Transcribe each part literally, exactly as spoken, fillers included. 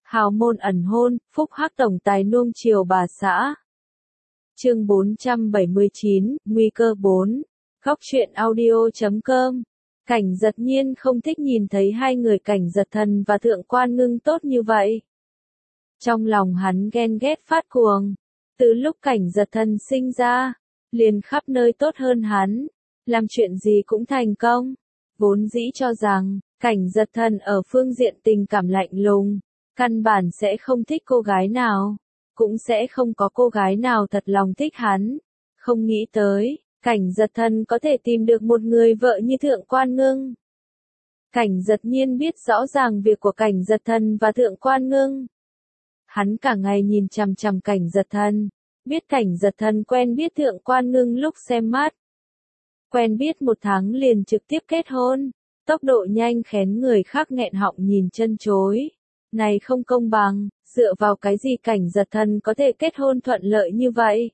Hào môn ẩn hôn, phúc hắc tổng tài nuông chiều bà xã. Chương bốn trăm bảy mươi chín, nguy cơ bốn. Góc truyện audio chấm com. Cảnh Giật Nhiên không thích nhìn thấy hai người Cảnh Giật Thần và Thượng Quan Ngưng tốt như vậy. Trong lòng hắn ghen ghét phát cuồng. Từ lúc Cảnh Giật Thần sinh ra, liền khắp nơi tốt hơn hắn, làm chuyện gì cũng thành công. Vốn dĩ cho rằng, Cảnh Giật Thần ở phương diện tình cảm lạnh lùng, căn bản sẽ không thích cô gái nào, cũng sẽ không có cô gái nào thật lòng thích hắn. Không nghĩ tới, Cảnh Giật Thần có thể tìm được một người vợ như Thượng Quan Ngưng. Cảnh Giật Nhiên biết rõ ràng việc của Cảnh Giật Thần và Thượng Quan Ngưng. Hắn cả ngày nhìn chằm chằm Cảnh Giật Thần, biết Cảnh Giật Thần quen biết Thượng Quan Ngưng lúc xem mắt. Quen biết một tháng liền trực tiếp kết hôn, tốc độ nhanh khiến người khác nghẹn họng nhìn chân chối. Này không công bằng, dựa vào cái gì Cảnh Giật Thần có thể kết hôn thuận lợi như vậy?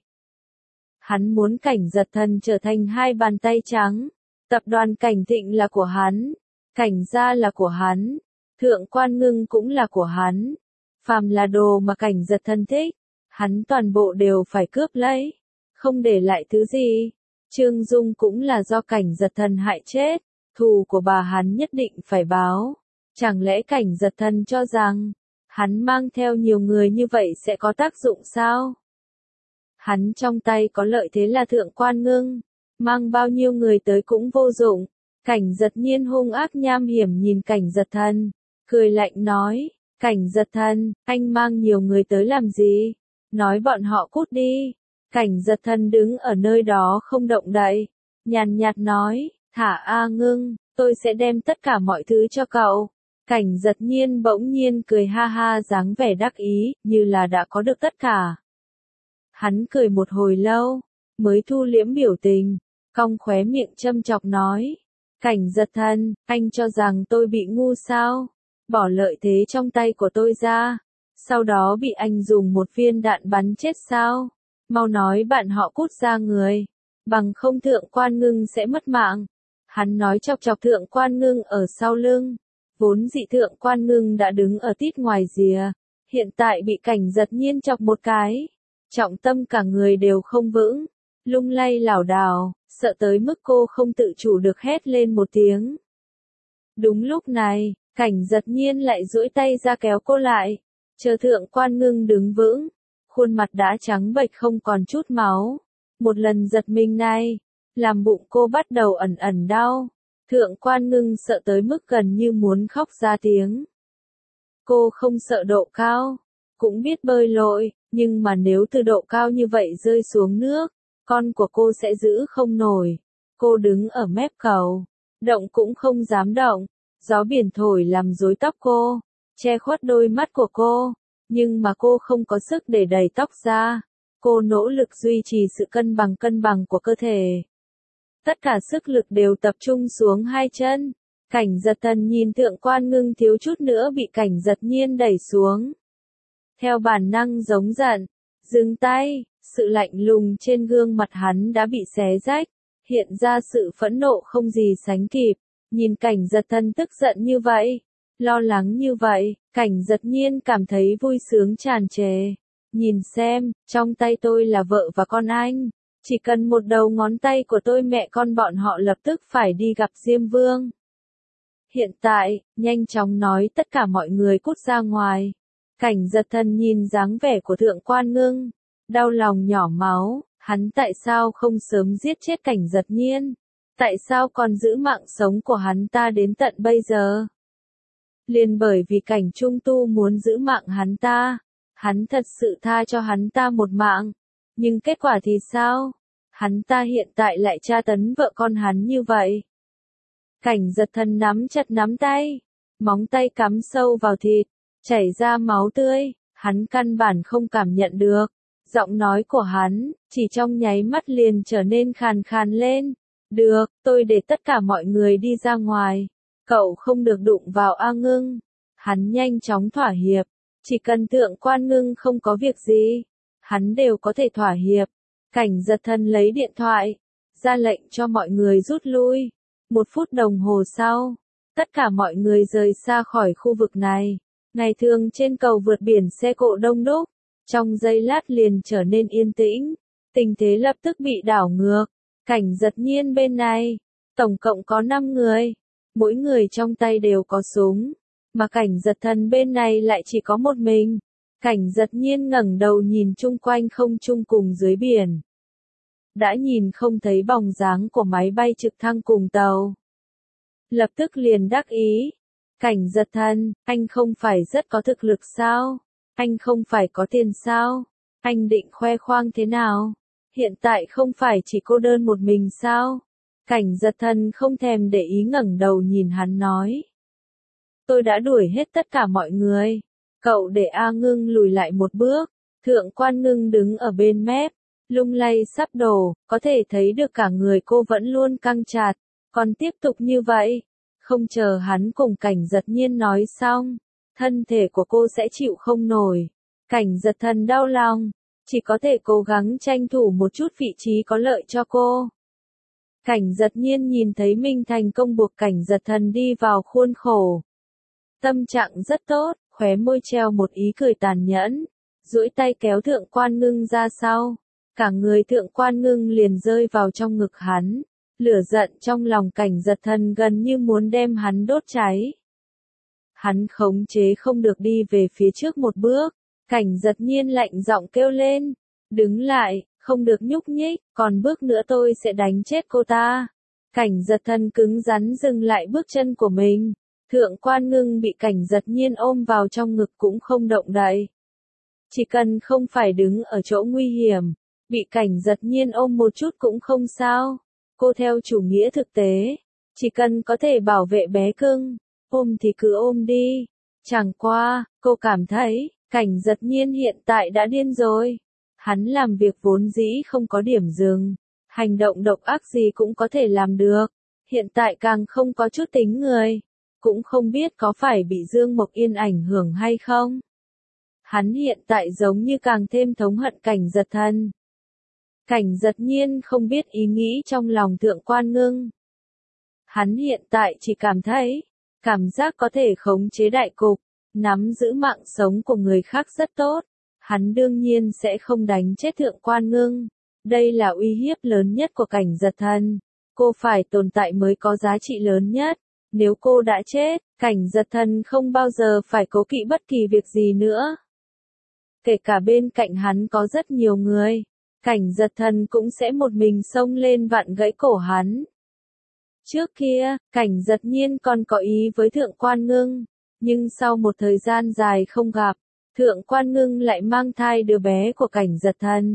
Hắn muốn Cảnh Giật Thần trở thành hai bàn tay trắng. Tập đoàn Cảnh Thịnh là của hắn, Cảnh gia là của hắn, Thượng Quan Ngưng cũng là của hắn. Phàm là đồ mà Cảnh Giật Thần thích, hắn toàn bộ đều phải cướp lấy, không để lại thứ gì. Trương Dung cũng là do Cảnh Giật Thần hại chết, thù của bà hắn nhất định phải báo. Chẳng lẽ Cảnh Giật Thần cho rằng, hắn mang theo nhiều người như vậy sẽ có tác dụng sao? Hắn trong tay có lợi thế là Thượng Quan Ngưng, mang bao nhiêu người tới cũng vô dụng. Cảnh Giật Nhiên hung ác nham hiểm nhìn Cảnh Giật Thần, cười lạnh nói, Cảnh Giật Thần, anh mang nhiều người tới làm gì? Nói bọn họ cút đi. Cảnh Giật Thần đứng ở nơi đó không động đậy, nhàn nhạt nói, thả A Ngưng, tôi sẽ đem tất cả mọi thứ cho cậu. Cảnh Giật Nhiên bỗng nhiên cười ha ha dáng vẻ đắc ý, như là đã có được tất cả. Hắn cười một hồi lâu, mới thu liễm biểu tình, cong khóe miệng châm chọc nói, Cảnh Giật Thần, anh cho rằng tôi bị ngu sao? Bỏ lợi thế trong tay của tôi ra, sau đó bị anh dùng một viên đạn bắn chết sao? Mau nói bạn họ cút ra người, bằng không Thượng Quan Ngưng sẽ mất mạng. Hắn nói chọc chọc Thượng Quan Ngưng ở sau lưng. Vốn dị Thượng Quan Ngưng đã đứng ở tít ngoài rìa, hiện tại bị Cảnh Giật Nhiên chọc một cái, trọng tâm cả người đều không vững, lung lay lảo đảo, sợ tới mức cô không tự chủ được hét lên một tiếng. Đúng lúc này, Cảnh Giật Nhiên lại duỗi tay ra kéo cô lại, chờ Thượng Quan Ngưng đứng vững, khuôn mặt đã trắng bệch không còn chút máu. Một lần giật mình này, làm bụng cô bắt đầu ẩn ẩn đau. Thượng Quan Ngưng sợ tới mức gần như muốn khóc ra tiếng. Cô không sợ độ cao, cũng biết bơi lội, nhưng mà nếu từ độ cao như vậy rơi xuống nước, con của cô sẽ giữ không nổi. Cô đứng ở mép cầu, động cũng không dám động, gió biển thổi làm rối tóc cô, che khuất đôi mắt của cô, nhưng mà cô không có sức để đẩy tóc ra. Cô nỗ lực duy trì sự cân bằng cân bằng của cơ thể. Tất cả sức lực đều tập trung xuống hai chân. Cảnh Giật Thần nhìn Thượng Quan Ngưng thiếu chút nữa bị Cảnh Giật Nhiên đẩy xuống. Theo bản năng giống giận, dừng tay, sự lạnh lùng trên gương mặt hắn đã bị xé rách, hiện ra sự phẫn nộ không gì sánh kịp. Nhìn Cảnh Giật Thần tức giận như vậy, lo lắng như vậy, Cảnh Giật Nhiên cảm thấy vui sướng tràn trề. Nhìn xem, trong tay tôi là vợ và con anh. Chỉ cần một đầu ngón tay của tôi mẹ con bọn họ lập tức phải đi gặp Diêm Vương. Hiện tại, nhanh chóng nói tất cả mọi người cút ra ngoài. Cảnh Giật Thần nhìn dáng vẻ của Thượng Quan Ngưng, đau lòng nhỏ máu, hắn tại sao không sớm giết chết Cảnh Giật Nhiên? Tại sao còn giữ mạng sống của hắn ta đến tận bây giờ? Liền bởi vì Cảnh Trung Tu muốn giữ mạng hắn ta, hắn thật sự tha cho hắn ta một mạng. Nhưng kết quả thì sao? Hắn ta hiện tại lại tra tấn vợ con hắn như vậy. Cảnh Giật Thần nắm chặt nắm tay, móng tay cắm sâu vào thịt, chảy ra máu tươi, hắn căn bản không cảm nhận được. Giọng nói của hắn, chỉ trong nháy mắt liền trở nên khàn khàn lên. Được, tôi để tất cả mọi người đi ra ngoài. Cậu không được đụng vào A Ngưng. Hắn nhanh chóng thỏa hiệp. Chỉ cần Thượng Quan Ngưng không có việc gì, hắn đều có thể thỏa hiệp. Cảnh Giật Thần lấy điện thoại, ra lệnh cho mọi người rút lui. Một phút đồng hồ sau, tất cả mọi người rời xa khỏi khu vực này. Ngày thường trên cầu vượt biển xe cộ đông đúc, trong giây lát liền trở nên yên tĩnh, tình thế lập tức bị đảo ngược. Cảnh Giật Nhiên bên này, tổng cộng có năm người, mỗi người trong tay đều có súng, mà Cảnh Giật Thần bên này lại chỉ có một mình. Cảnh Giật Nhiên ngẩng đầu nhìn chung quanh không trung cùng dưới biển. Đã nhìn không thấy bóng dáng của máy bay trực thăng cùng tàu. Lập tức liền đắc ý. Cảnh Giật Thần, anh không phải rất có thực lực sao? Anh không phải có tiền sao? Anh định khoe khoang thế nào? Hiện tại không phải chỉ cô đơn một mình sao? Cảnh Giật Thần không thèm để ý ngẩng đầu nhìn hắn nói. Tôi đã đuổi hết tất cả mọi người. Cậu để A Ngưng lùi lại một bước. Thượng quan Ngưng đứng ở bên mép, lung lay sắp đổ, có thể thấy được cả người cô vẫn luôn căng chặt. Còn tiếp tục như vậy, không chờ hắn cùng Cảnh Giật Nhiên nói xong, thân thể của cô sẽ chịu không nổi. Cảnh Giật Thần đau lòng, chỉ có thể cố gắng tranh thủ một chút vị trí có lợi cho cô. Cảnh Giật Nhiên nhìn thấy mình thành công buộc Cảnh Giật Thần đi vào khuôn khổ. Tâm trạng rất tốt, khóe môi treo một ý cười tàn nhẫn, duỗi tay kéo Thượng quan Ngưng ra sau. Cả người Thượng quan Ngưng liền rơi vào trong ngực hắn, lửa giận trong lòng Cảnh Giật Thần gần như muốn đem hắn đốt cháy. Hắn khống chế không được đi về phía trước một bước, Cảnh Giật Nhiên lạnh giọng kêu lên, đứng lại, không được nhúc nhích, còn bước nữa tôi sẽ đánh chết cô ta. Cảnh Giật Thần cứng rắn dừng lại bước chân của mình, Thượng quan Ngưng bị Cảnh Giật Nhiên ôm vào trong ngực cũng không động đậy. Chỉ cần không phải đứng ở chỗ nguy hiểm, bị Cảnh Giật Nhiên ôm một chút cũng không sao. Cô theo chủ nghĩa thực tế, chỉ cần có thể bảo vệ bé cưng, ôm thì cứ ôm đi. Chẳng qua, cô cảm thấy, Cảnh Giật Nhiên hiện tại đã điên rồi. Hắn làm việc vốn dĩ không có điểm dừng, hành động độc ác gì cũng có thể làm được. Hiện tại càng không có chút tính người, cũng không biết có phải bị Dương Mộc Yên ảnh hưởng hay không. Hắn hiện tại giống như càng thêm thống hận Cảnh Giật Thần. Cảnh Giật Nhiên không biết ý nghĩ trong lòng Thượng quan Ngưng. Hắn hiện tại chỉ cảm thấy, cảm giác có thể khống chế đại cục, nắm giữ mạng sống của người khác rất tốt. Hắn đương nhiên sẽ không đánh chết Thượng quan Ngưng. Đây là uy hiếp lớn nhất của Cảnh Giật Thần. Cô phải tồn tại mới có giá trị lớn nhất. Nếu cô đã chết, Cảnh Giật Thần không bao giờ phải cố kỵ bất kỳ việc gì nữa. Kể cả bên cạnh hắn có rất nhiều người, Cảnh Giật Thần cũng sẽ một mình xông lên vặn gãy cổ hắn. Trước kia, Cảnh Giật Nhiên còn có ý với Thượng quan Ngưng, nhưng sau một thời gian dài không gặp, Thượng quan Ngưng lại mang thai đứa bé của Cảnh Giật Thần.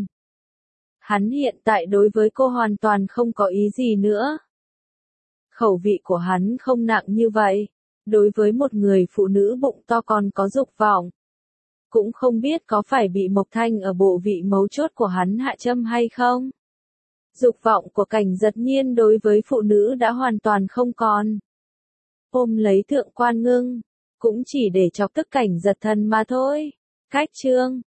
Hắn hiện tại đối với cô hoàn toàn không có ý gì nữa. Khẩu vị của hắn không nặng như vậy, đối với một người phụ nữ bụng to còn có dục vọng. Cũng không biết có phải bị Mộc Thanh ở bộ vị mấu chốt của hắn hạ châm hay không. Dục vọng của Cảnh Giật Nhiên đối với phụ nữ đã hoàn toàn không còn. Ôm lấy Thượng quan Ngưng, cũng chỉ để chọc tức Cảnh Giật Thần mà thôi. Cách chương